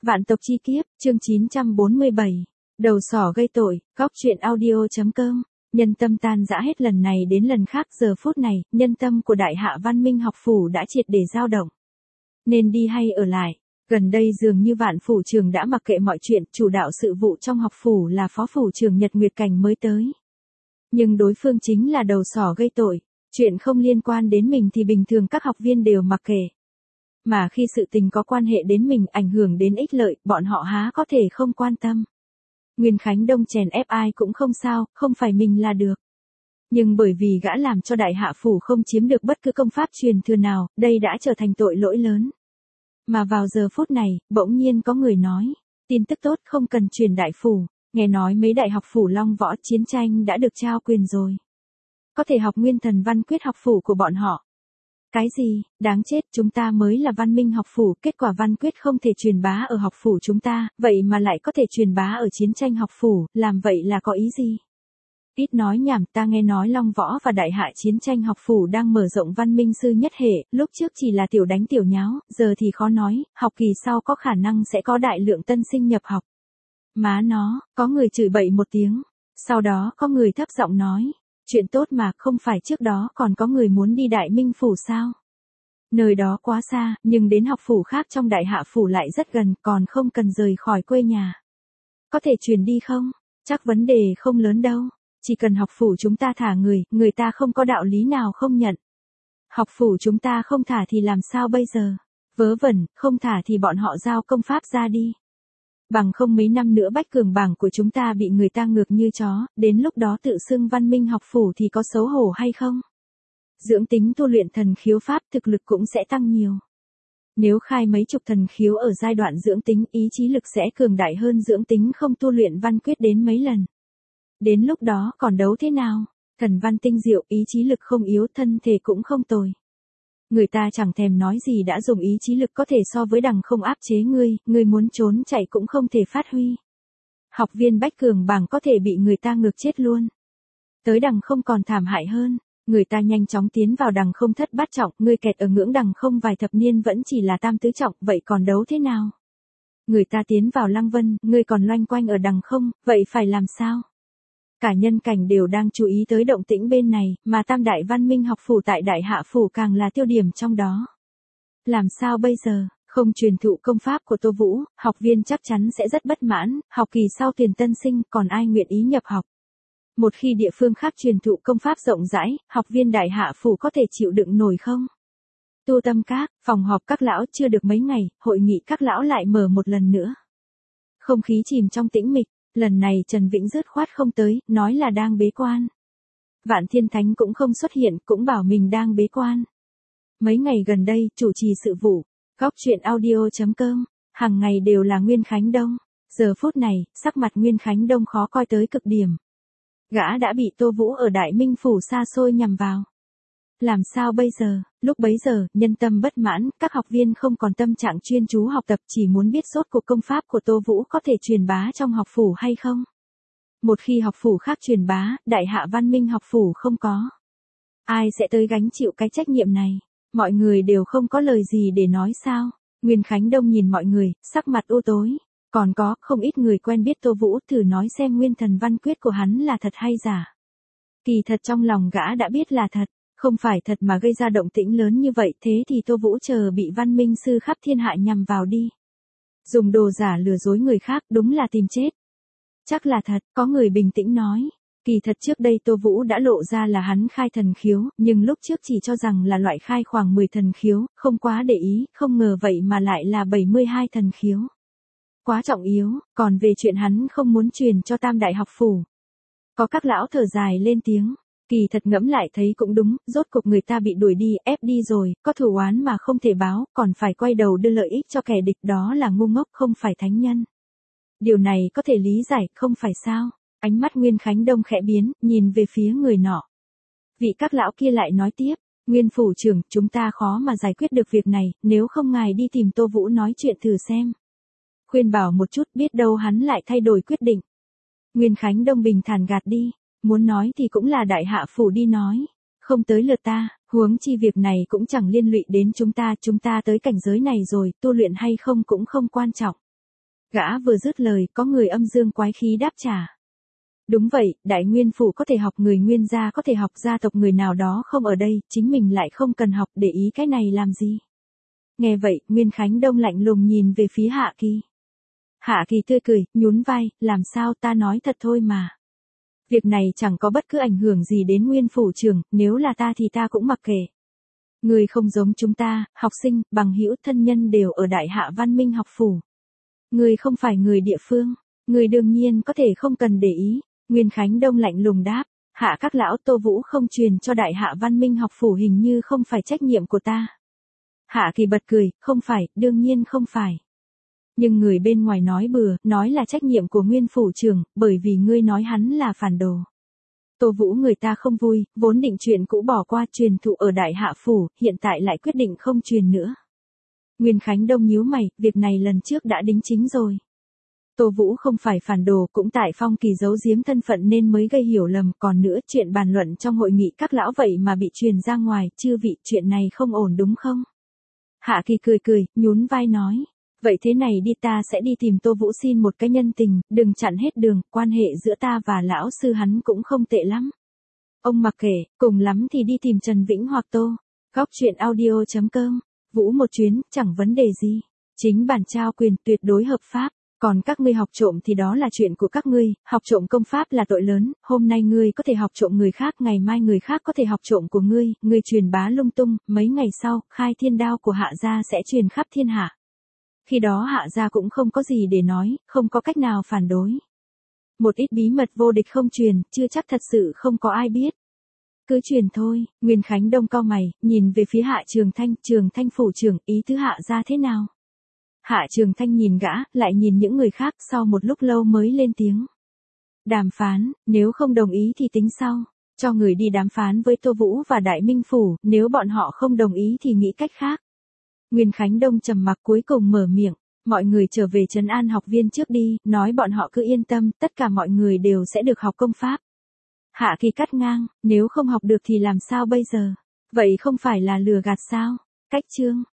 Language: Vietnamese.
Vạn tộc chi kiếp, chương 947. Đầu sỏ gây tội, góc truyện audio.com. Nhân tâm tan rã hết lần này đến lần khác, giờ phút này, nhân tâm của Đại Hạ Văn Minh học phủ đã triệt để dao động. Nên đi hay ở lại? Gần đây dường như Vạn phủ trường đã mặc kệ mọi chuyện, chủ đạo sự vụ trong học phủ là phó phủ trường Nhật Nguyệt Cảnh mới tới. Nhưng đối phương chính là đầu sỏ gây tội, chuyện không liên quan đến mình thì bình thường các học viên đều mặc kệ. Mà khi sự tình có quan hệ đến mình, ảnh hưởng đến ích lợi, bọn họ há có thể không quan tâm. Nguyên Khánh Đông chèn ép ai cũng không sao, không phải mình là được. Nhưng bởi vì gã làm cho Đại Hạ phủ không chiếm được bất cứ công pháp truyền thừa nào, đây đã trở thành tội lỗi lớn. Mà vào giờ phút này, bỗng nhiên có người nói, tin tức tốt không cần truyền đại phủ, nghe nói mấy đại học phủ Long Võ chiến tranh đã được trao quyền rồi. Có thể học Nguyên Thần Văn Quyết học phủ của bọn họ. Cái gì, đáng chết, chúng ta mới là Văn Minh học phủ, kết quả Văn Quyết không thể truyền bá ở học phủ chúng ta, vậy mà lại có thể truyền bá ở chiến tranh học phủ, làm vậy là có ý gì? Ít nói nhảm, ta nghe nói Long Võ và Đại Hạ chiến tranh học phủ đang mở rộng Văn Minh sư nhất hệ, lúc trước chỉ là tiểu đánh tiểu nháo, giờ thì khó nói, học kỳ sau có khả năng sẽ có đại lượng tân sinh nhập học. Má nó, có người chửi bậy một tiếng, sau đó có người thấp giọng nói. Chuyện tốt mà, không phải trước đó còn có người muốn đi Đại Minh phủ sao? Nơi đó quá xa, nhưng đến học phủ khác trong Đại Hạ phủ lại rất gần, còn không cần rời khỏi quê nhà. Có thể truyền đi không? Chắc vấn đề không lớn đâu. Chỉ cần học phủ chúng ta thả người ta không có đạo lý nào không nhận. Học phủ chúng ta không thả thì làm sao bây giờ? Vớ vẩn, không thả thì bọn họ giao công pháp ra đi. Bằng không mấy năm nữa Bách Cường bảng của chúng ta bị người ta ngược như chó, đến lúc đó tự xưng Văn Minh học phủ thì có xấu hổ hay không? Dưỡng tính tu luyện thần khiếu pháp thực lực cũng sẽ tăng nhiều. Nếu khai mấy chục thần khiếu ở giai đoạn dưỡng tính, ý chí lực sẽ cường đại hơn dưỡng tính không tu luyện văn quyết đến mấy lần. Đến lúc đó còn đấu thế nào? Thần văn tinh diệu, ý chí lực không yếu, thân thể cũng không tồi. Người ta chẳng thèm nói gì đã dùng ý chí lực có thể so với đằng không áp chế ngươi muốn trốn chạy cũng không thể phát huy. Học viên Bách Cường bảng có thể bị người ta ngược chết luôn. Tới đằng không còn thảm hại hơn, người ta nhanh chóng tiến vào đằng không thất bát trọng, ngươi kẹt ở ngưỡng đằng không vài thập niên vẫn chỉ là tam tứ trọng, vậy còn đấu thế nào? Người ta tiến vào Lăng Vân, ngươi còn loanh quanh ở đằng không, vậy phải làm sao? Cả nhân cảnh đều đang chú ý tới động tĩnh bên này, mà Tam Đại Văn Minh học phủ tại Đại Hạ phủ càng là tiêu điểm trong đó. Làm sao bây giờ, không truyền thụ công pháp của Tô Vũ, học viên chắc chắn sẽ rất bất mãn, học kỳ sau tuyển tân sinh, còn ai nguyện ý nhập học. Một khi địa phương khác truyền thụ công pháp rộng rãi, học viên Đại Hạ phủ có thể chịu đựng nổi không? Tu Tâm Các, phòng họp các lão chưa được mấy ngày, hội nghị các lão lại mở một lần nữa. Không khí chìm trong tĩnh mịch. Lần này Trần Vĩnh dứt khoát không tới, nói là đang bế quan. Vạn Thiên Thánh cũng không xuất hiện, cũng bảo mình đang bế quan. Mấy ngày gần đây, chủ trì sự vụ, góc truyện audio.com, hàng ngày đều là Nguyên Khánh Đông. Giờ phút này, sắc mặt Nguyên Khánh Đông khó coi tới cực điểm. Gã đã bị Tô Vũ ở Đại Minh phủ xa xôi nhằm vào. Làm sao bây giờ? Lúc bấy giờ, nhân tâm bất mãn, các học viên không còn tâm trạng chuyên chú học tập, chỉ muốn biết rốt cuộc công pháp của Tô Vũ có thể truyền bá trong học phủ hay không. Một khi học phủ khác truyền bá, Đại Hạ Văn Minh học phủ không có. Ai sẽ tới gánh chịu cái trách nhiệm này? Mọi người đều không có lời gì để nói sao? Nguyên Khánh Đông nhìn mọi người, sắc mặt u tối. Còn có, không ít người quen biết Tô Vũ, thử nói xem Nguyên Thần Văn Quyết của hắn là thật hay giả. Kỳ thật trong lòng gã đã biết là thật. Không phải thật mà gây ra động tĩnh lớn như vậy, thế thì Tô Vũ chờ bị Văn Minh sư khắp thiên hạ nhằm vào đi. Dùng đồ giả lừa dối người khác đúng là tìm chết. Chắc là thật, có người bình tĩnh nói. Kỳ thật trước đây Tô Vũ đã lộ ra là hắn khai thần khiếu, nhưng lúc trước chỉ cho rằng là loại khai khoảng 10 thần khiếu, không quá để ý, không ngờ vậy mà lại là 72 thần khiếu. Quá trọng yếu, còn về chuyện hắn không muốn truyền cho Tam Đại học phủ. Có các lão thở dài lên tiếng. Kỳ thật ngẫm lại thấy cũng đúng, rốt cuộc người ta bị đuổi đi, ép đi rồi, có thù oán mà không thể báo, còn phải quay đầu đưa lợi ích cho kẻ địch, đó là ngu ngốc không phải thánh nhân. Điều này có thể lý giải, không phải sao? Ánh mắt Nguyên Khánh Đông khẽ biến, nhìn về phía người nọ. Vị các lão kia lại nói tiếp, Nguyên phủ trưởng, chúng ta khó mà giải quyết được việc này, nếu không ngài đi tìm Tô Vũ nói chuyện thử xem. Khuyên bảo một chút, biết đâu hắn lại thay đổi quyết định. Nguyên Khánh Đông bình thản gạt đi. Muốn nói thì cũng là Đại Hạ phủ đi nói, không tới lượt ta, huống chi việc này cũng chẳng liên lụy đến chúng ta tới cảnh giới này rồi, tu luyện hay không cũng không quan trọng. Gã vừa dứt lời, có người âm dương quái khí đáp trả. Đúng vậy, Đại Nguyên Phủ có thể học, người Nguyên gia có thể học, gia tộc người nào đó không ở đây, chính mình lại không cần học, để ý cái này làm gì. Nghe vậy, Nguyên Khánh Đông lạnh lùng nhìn về phía Hạ Kỳ. Hạ Kỳ tươi cười, nhún vai, làm sao, ta nói thật thôi mà. Việc này chẳng có bất cứ ảnh hưởng gì đến Nguyên Phủ trưởng, nếu là ta thì ta cũng mặc kệ. Người không giống chúng ta, học sinh, bằng hữu, thân nhân đều ở Đại Hạ Văn Minh học phủ. Người không phải người địa phương, người đương nhiên có thể không cần để ý. Nguyên Khánh Đông lạnh lùng đáp, Hạ các lão, Tô Vũ không truyền cho Đại Hạ Văn Minh học phủ hình như không phải trách nhiệm của ta. Hạ Kỳ bật cười, không phải, đương nhiên không phải. Nhưng người bên ngoài nói bừa, nói là trách nhiệm của Nguyên Phủ trưởng, bởi vì ngươi nói hắn là phản đồ. Tô Vũ người ta không vui, vốn định chuyện cũ bỏ qua, truyền thụ ở Đại Hạ Phủ, hiện tại lại quyết định không truyền nữa. Nguyên Khánh Đông nhíu mày, việc này lần trước đã đính chính rồi. Tô Vũ không phải phản đồ, cũng tại Phong Kỳ giấu giếm thân phận nên mới gây hiểu lầm, còn nữa chuyện bàn luận trong hội nghị các lão vậy mà bị truyền ra ngoài, chư vị, chuyện này không ổn đúng không? Hạ Kỳ cười cười, nhún vai nói, vậy thế này đi, ta sẽ đi tìm Tô Vũ xin một cái nhân tình, đừng chặn hết đường, quan hệ giữa ta và lão sư hắn cũng không tệ lắm. Ông mặc kệ, cùng lắm thì đi tìm Trần Vĩnh hoặc Tô. Góc chuyện audio.com, Vũ một chuyến, chẳng vấn đề gì. Chính bản trao quyền tuyệt đối hợp pháp. Còn các ngươi học trộm thì đó là chuyện của các ngươi, học trộm công pháp là tội lớn, hôm nay ngươi có thể học trộm người khác, ngày mai người khác có thể học trộm của ngươi truyền bá lung tung, mấy ngày sau, khai thiên đao của Hạ gia sẽ truyền khắp thiên hạ. Khi đó Hạ gia cũng không có gì để nói, không có cách nào phản đối. Một ít bí mật vô địch không truyền, chưa chắc thật sự không có ai biết. Cứ truyền thôi. Nguyên Khánh Đông cau mày, nhìn về phía Hạ Trường Thanh phủ trưởng, ý tứ Hạ gia thế nào? Hạ Trường Thanh nhìn gã, lại nhìn những người khác, sau một lúc lâu mới lên tiếng. Đàm phán, nếu không đồng ý thì tính sau. Cho người đi đàm phán với Tô Vũ và Đại Minh Phủ, nếu bọn họ không đồng ý thì nghĩ cách khác. Nguyên Khánh Đông trầm mặc cuối cùng mở miệng. Mọi người trở về trấn an học viên trước đi, nói bọn họ cứ yên tâm, tất cả mọi người đều sẽ được học công pháp. Hạ Kỳ cắt ngang, nếu không học được thì làm sao bây giờ? Vậy không phải là lừa gạt sao? Cách chương.